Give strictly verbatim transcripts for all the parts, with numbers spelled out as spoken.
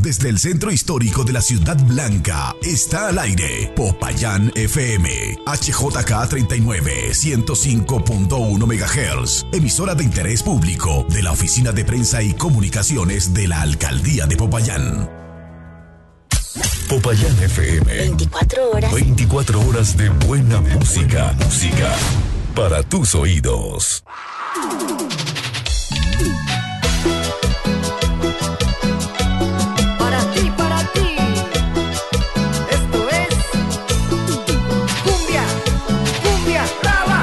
desde el centro histórico de la Ciudad Blanca. Está al aire Popayán F M, H J K treinta y nueve, ciento cinco punto uno megahertz, emisora de interés público de la Oficina de Prensa y Comunicaciones de la Alcaldía de Popayán. Popayán F M. veinticuatro horas. veinticuatro horas de buena música. Música para tus oídos. Para ti, para ti. Esto es cumbia, cumbia brava.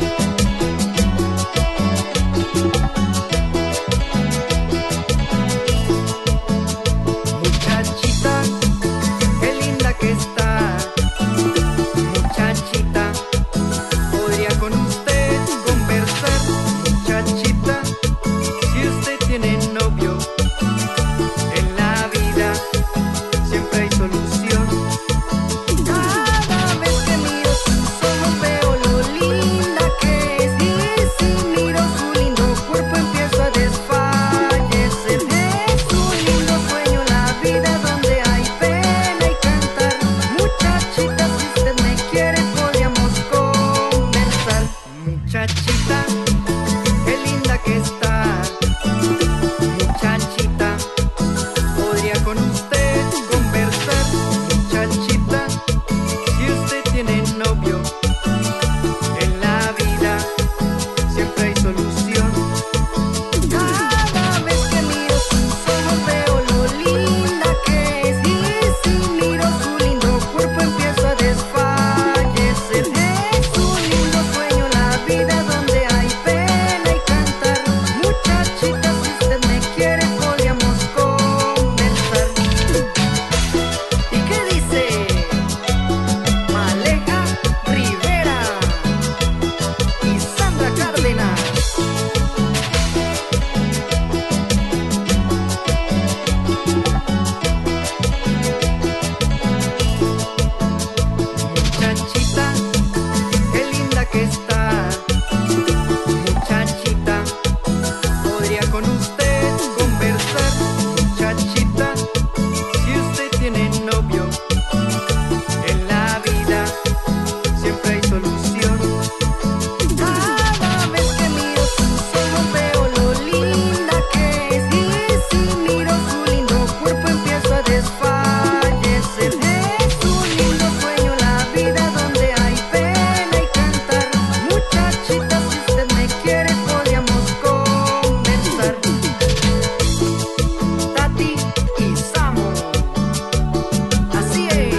Muchachita, qué linda que está. Muchachita, podría con usted conversar. Muchachita, si usted tiene novio, en la vida siempre hay solución. Cada vez que miro sus ojos veo lo linda que es. Y si miro su lindo cuerpo empiezo a desfallecer. Es un lindo sueño la vida donde hay pena y cantar. Muchachita, si usted me quiere podríamos conversar. Muchachita, qué linda que está. Muchachita, podría con usted conversar. Muchachita, si usted tiene novio, en la vida siempre hay solución. Cada vez que miro sus ojos veo lo linda que es. Y si miro su lindo cuerpo empiezo a desfallecer. Es un lindo sueño la vida donde hay pena y cantar. Muchachita, si usted me quiere podríamos conversar. ¿Y qué dice? Maleja Rivera y Sandra Cárdenas. Muchachita, qué linda que está. Muchachita, podría con usted conversar. Muchachita, si usted tiene novio, en la vida siempre hay solución. Cada vez que miro sus ojos veo lo linda que es. Y si miro su lindo cuerpo empiezo a desfallecer. Es un lindo sueño la vida donde hay pena y cantar. Muchachita, si usted me quiere podríamos conversar. Tati y Samo, así es.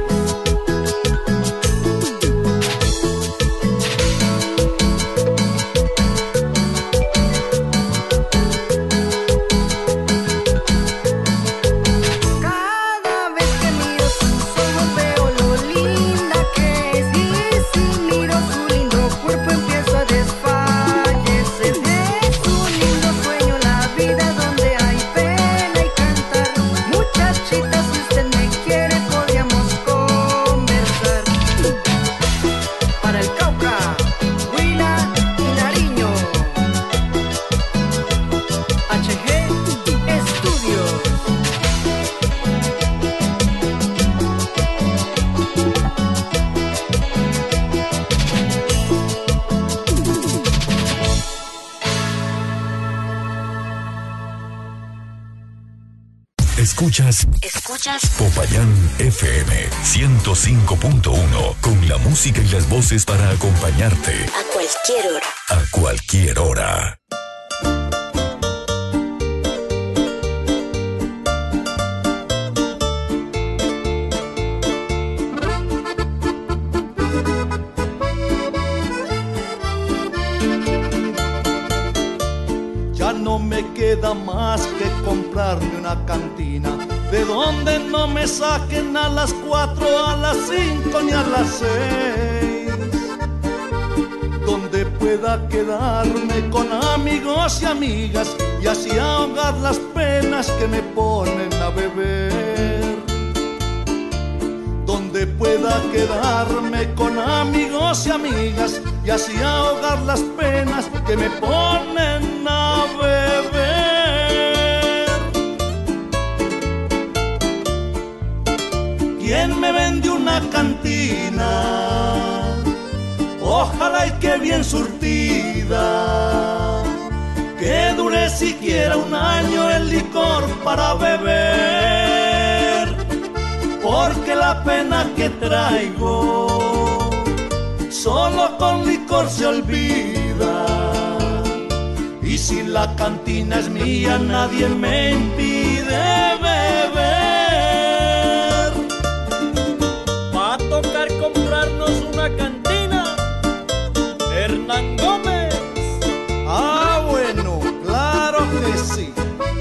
Cada vez que miro sus ojos veo lo linda que es. Y si miro su lindo cuerpo empiezo a desfallecer. Es un lindo sueño la vida donde hay pena y cantar. Muchachita, si usted me quiere podríamos conversar. Para el Cauca, Huila y Nariño, H G Estudios. Escuchas Escuchas Popayán F M ciento cinco punto uno con la música y las voces para acompañarte a cualquier hora. a cualquier hora. Ya no me queda más que comprarme una cantina de donde no me saquen a las cuatro, a las cinco ni a las seis, donde pueda quedarme con amigos y amigas y así ahogar las penas que me ponen a beber, donde pueda quedarme con amigos y amigas y así ahogar las penas que me ponen a beber. ¿Quién me vende una cantina? Ojalá y que bien surtida, que dure siquiera un año el licor para beber, porque la pena que traigo solo con licor se olvida. Y si la cantina es mía, nadie me impide beber. Va a tocar comprarnos una cantina, Hernán Gómez. Ah, bueno, claro que sí.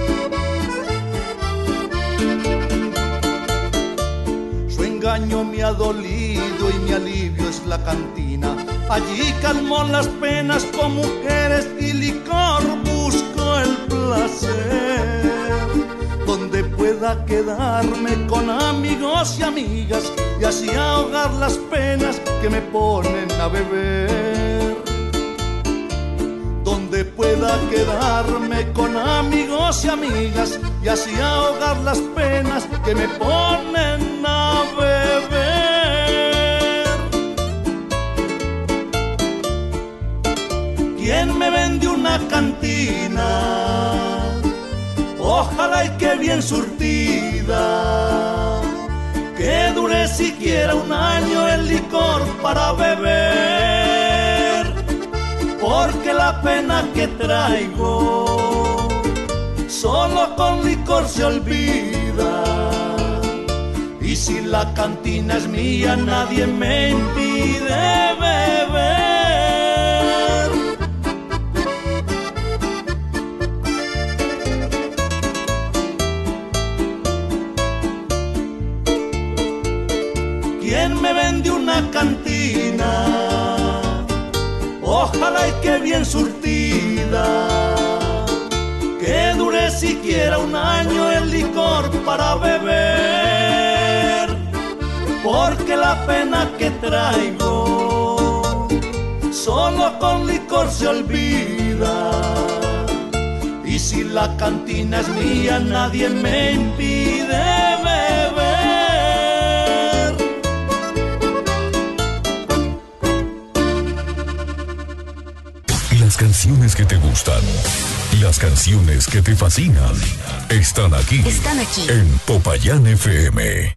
Su engaño me ha dolido y mi alivio es la cantina. Allí calmó las penas con mujeres y licor, busco el placer. Donde pueda quedarme con amigos y amigas y así ahogar las penas que me ponen a beber. Donde pueda quedarme con amigos y amigas y así ahogar las penas que me ponen a beber. ¿Quién me vende una cantina? Ojalá y que bien surtida, que dure siquiera un año el licor para beber, porque la pena que traigo solo con licor se olvida. Y si la cantina es mía, nadie me impide beber. ¿Quién me vende una cantina? Ojalá y que bien surtida, que dure siquiera un año el licor para beber, porque la pena que traigo solo con licor se olvida. Y si la cantina es mía, nadie me impide beber. Las canciones que te gustan, las canciones que te fascinan, están aquí, Están aquí. en Popayán F M.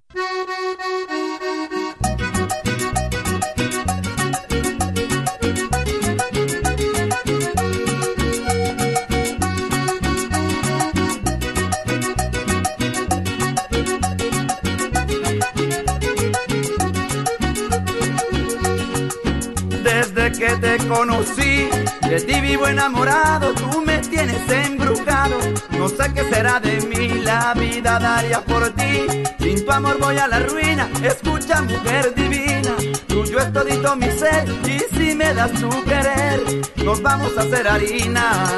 Desde que te conocí, de ti vivo enamorado, tú me tienes embrujado. No sé qué será de mí, la vida daría por ti. Sin tu amor voy a la ruina, escucha mujer divina. Tuyo es todito mi ser, y si me das tu querer, nos vamos a hacer harina.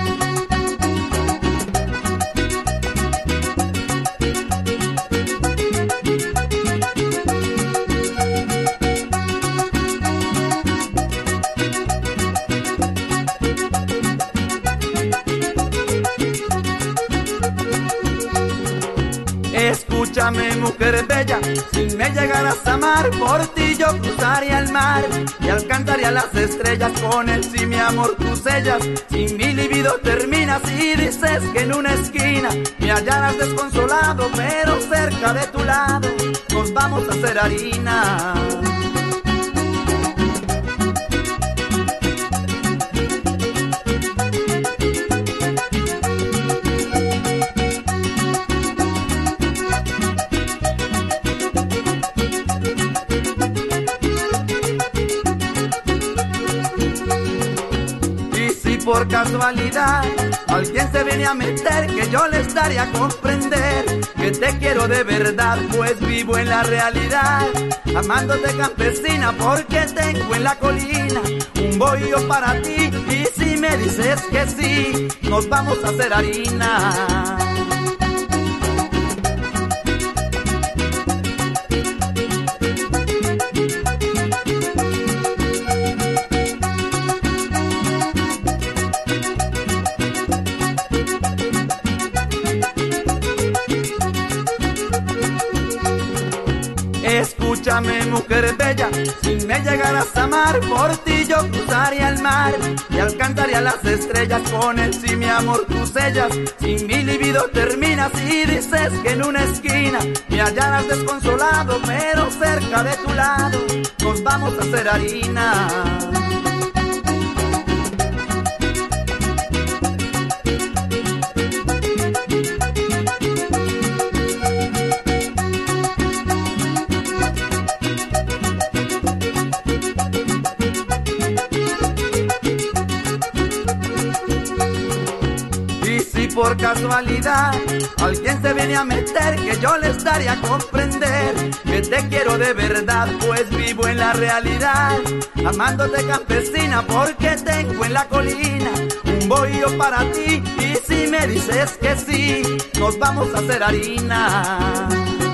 Escúchame mujer bella, si me llegaras a amar, por ti yo cruzaría el mar y alcanzaría las estrellas. Con él si mi amor tú sellas, si mi libido terminas y dices que en una esquina me hallarás desconsolado, pero cerca de tu lado nos vamos a hacer harina. Por casualidad alguien se viene a meter, que yo les daría a comprender que te quiero de verdad, pues vivo en la realidad, amándote campesina, porque tengo en la colina un bohío para ti. Y si me dices que sí, nos vamos a hacer harina. Escúchame, mujer bella, si me llegaras a amar, por ti yo cruzaría el mar y alcanzaría las estrellas. Con él, si mi amor tú sellas, si mi libido terminas y dices que en una esquina me hallarás desconsolado, pero cerca de tu lado nos vamos a hacer harina. Por casualidad alguien se viene a meter, que yo les daría a comprender que te quiero de verdad, pues vivo en la realidad, amándote campesina, porque tengo en la colina un bohío para ti. Y si me dices que sí, nos vamos a hacer harina.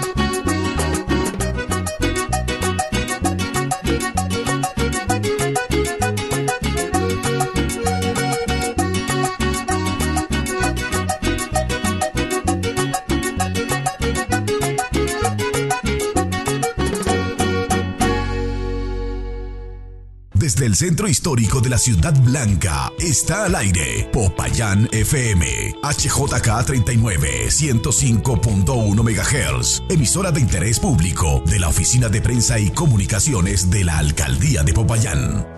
Desde el centro histórico de la Ciudad Blanca está al aire Popayán F M, H J K treinta y nueve, ciento cinco punto uno megahertz, emisora de interés público de la Oficina de Prensa y Comunicaciones de la Alcaldía de Popayán.